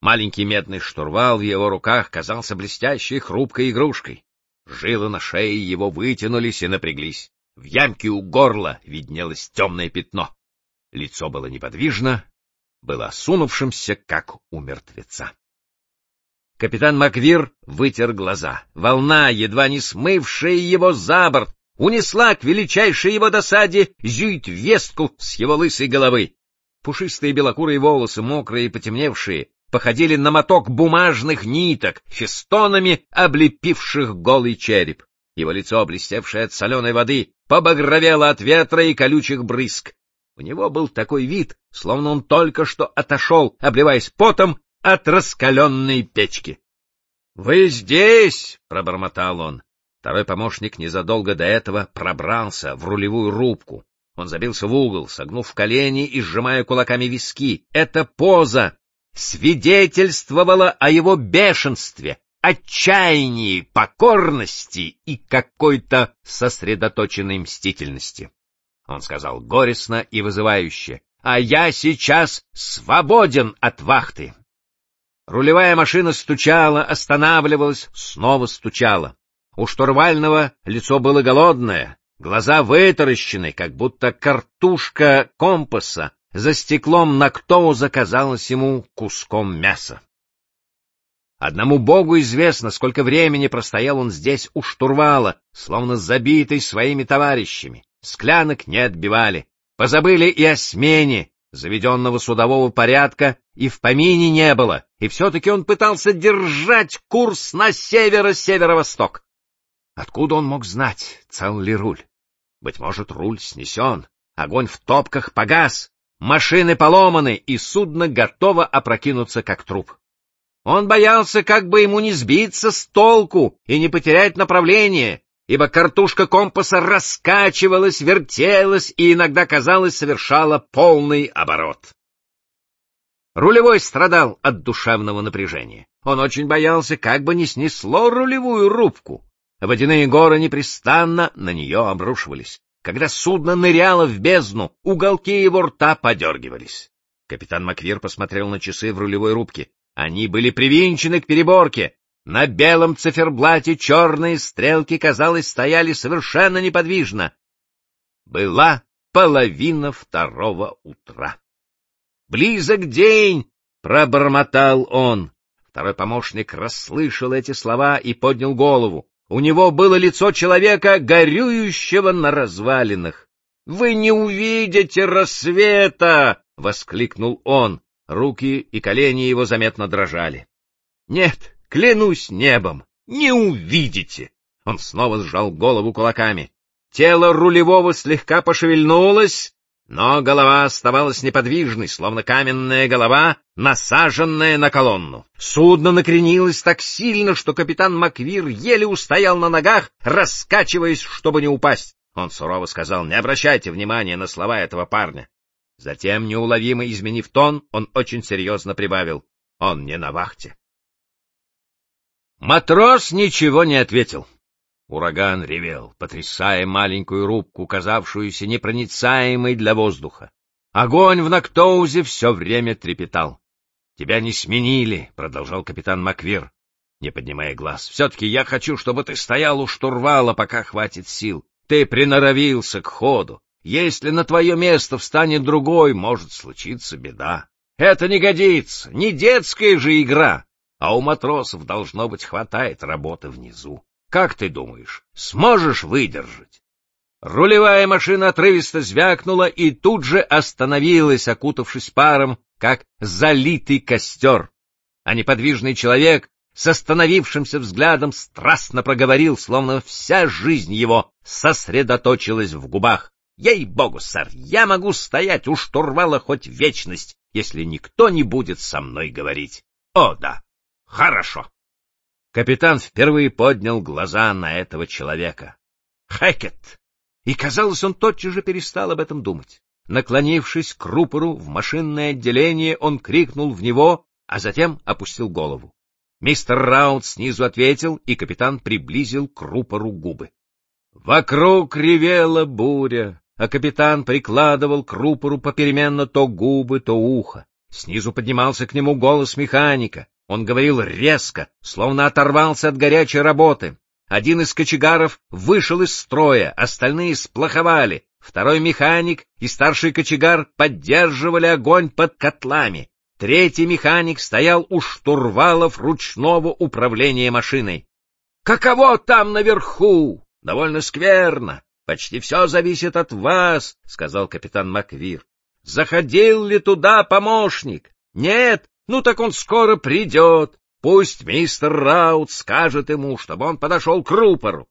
Маленький медный штурвал в его руках казался блестящей хрупкой игрушкой. Жилы на шее его вытянулись и напряглись. В ямке у горла виднелось темное пятно. Лицо было неподвижно, было осунувшимся, как у мертвеца. Капитан Маквир вытер глаза. Волна, едва не смывшая его за борт, унесла к величайшей его досаде зюит-вестку с его лысой головы. Пушистые белокурые волосы, мокрые и потемневшие, походили на моток бумажных ниток, фестонами облепивших голый череп. Его лицо, блестевшее от соленой воды, побагровело от ветра и колючих брызг. У него был такой вид, словно он только что отошел, обливаясь потом от раскаленной печки. — Вы здесь! — пробормотал он. Второй помощник незадолго до этого пробрался в рулевую рубку. Он забился в угол, согнув колени и сжимая кулаками виски. Эта поза свидетельствовала о его бешенстве, отчаянии, покорности и какой-то сосредоточенной мстительности. Он сказал горестно и вызывающе: «А я сейчас свободен от вахты». Рулевая машина стучала, останавливалась, снова стучала. У штурвального лицо было голодное, глаза вытаращены, как будто картушка компаса за стеклом Нактоуза казалась ему куском мяса. Одному Богу известно, сколько времени простоял он здесь у штурвала, словно забитый своими товарищами. Склянок не отбивали, позабыли и о смене заведенного судового порядка, и в помине не было, и все-таки он пытался держать курс на северо-северо-восток. Откуда он мог знать, цел ли руль? Быть может, руль снесен, огонь в топках погас, машины поломаны, и судно готово опрокинуться, как труп. Он боялся, как бы ему не сбиться с толку и не потерять направление, ибо картушка компаса раскачивалась, вертелась и иногда, казалось, совершала полный оборот. Рулевой страдал от душевного напряжения. Он очень боялся, как бы не снесло рулевую рубку. Водяные горы непрестанно на нее обрушивались. Когда судно ныряло в бездну, уголки его рта подергивались. Капитан Маквир посмотрел на часы в рулевой рубке. Они были привинчены к переборке. На белом циферблате черные стрелки, казалось, стояли совершенно неподвижно. Была 1:30 утра. «Близок день!» — пробормотал он. Второй помощник расслышал эти слова и поднял голову. У него было лицо человека, горюющего на развалинах. «Вы не увидите рассвета!» — воскликнул он. Руки и колени его заметно дрожали. «Нет, клянусь небом, не увидите!» Он снова сжал голову кулаками. Тело рулевого слегка пошевельнулось, но голова оставалась неподвижной, словно каменная голова, насаженная на колонну. Судно накренилось так сильно, что капитан Маквир еле устоял на ногах, раскачиваясь, чтобы не упасть. Он сурово сказал: «Не обращайте внимания на слова этого парня». Затем, неуловимо изменив тон, он очень серьезно прибавил: «Он не на вахте». Матрос ничего не ответил. Ураган ревел, потрясая маленькую рубку, казавшуюся непроницаемой для воздуха. Огонь в Нактоузе все время трепетал. «Тебя не сменили», — продолжал капитан Маквир, не поднимая глаз. «Все-таки я хочу, чтобы ты стоял у штурвала, пока хватит сил. Ты приноровился к ходу. Если на твое место встанет другой, может случиться беда. Это не годится, не детская же игра, а у матросов, должно быть, хватает работы внизу. Как ты думаешь, сможешь выдержать?» Рулевая машина отрывисто звякнула и тут же остановилась, окутавшись паром, как залитый костер. А неподвижный человек с остановившимся взглядом страстно проговорил, словно вся жизнь его сосредоточилась в губах: «Ей-богу, сэр, я могу стоять у штурвала хоть вечность, если никто не будет со мной говорить. О, да, хорошо». Капитан впервые поднял глаза на этого человека. Хэкет! И, казалось, он тотчас же перестал об этом думать. Наклонившись к рупору в машинное отделение, он крикнул в него, а затем опустил голову. Мистер Раут снизу ответил, и капитан приблизил к рупору губы. Вокруг ревела буря, а капитан прикладывал к рупору попеременно то губы, то ухо. Снизу поднимался к нему голос механика. Он говорил резко, словно оторвался от горячей работы. Один из кочегаров вышел из строя, остальные сплоховали. Второй механик и старший кочегар поддерживали огонь под котлами. Третий механик стоял у штурвалов ручного управления машиной. — Каково там наверху? — Довольно скверно. Почти все зависит от вас, — сказал капитан Маквир. — Заходил ли туда помощник? Нет? Ну так он скоро придет. Пусть мистер Раут скажет ему, чтобы он подошел к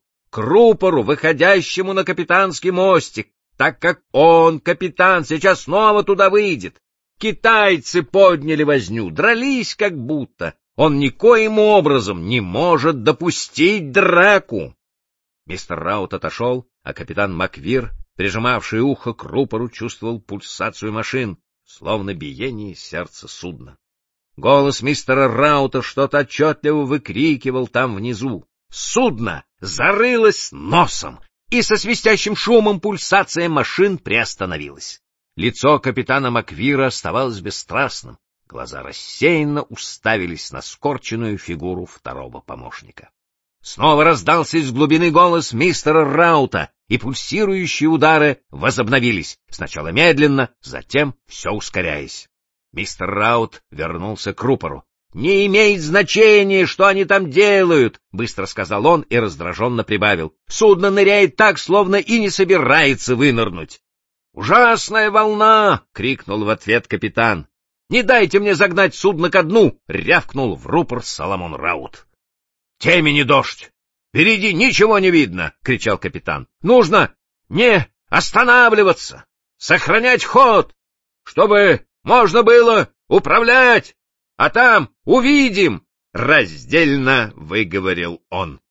рупору, выходящему на капитанский мостик, так как он, капитан, сейчас снова туда выйдет. Китайцы подняли возню, дрались как будто. Он никоим образом не может допустить драку. Мистер Раут отошел, а капитан Маквир, прижимавший ухо к рупору, чувствовал пульсацию машин, словно биение сердца судна. Голос мистера Раута что-то отчетливо выкрикивал там внизу. Судно зарылось носом, и со свистящим шумом пульсация машин приостановилась. Лицо капитана Маквира оставалось бесстрастным, глаза рассеянно уставились на скорченную фигуру второго помощника. Снова раздался из глубины голос мистера Раута, и пульсирующие удары возобновились, сначала медленно, затем все ускоряясь. Мистер Раут вернулся к рупору. — Не имеет значения, что они там делают, — быстро сказал он и раздраженно прибавил. — Судно ныряет так, словно и не собирается вынырнуть. — Ужасная волна! — крикнул в ответ капитан. — Не дайте мне загнать судно ко дну! — рявкнул в рупор Соломон Раут. — Темени дождь! Впереди ничего не видно! — кричал капитан. — Нужно не останавливаться, сохранять ход, чтобы можно было управлять, а там увидим, — раздельно выговорил он.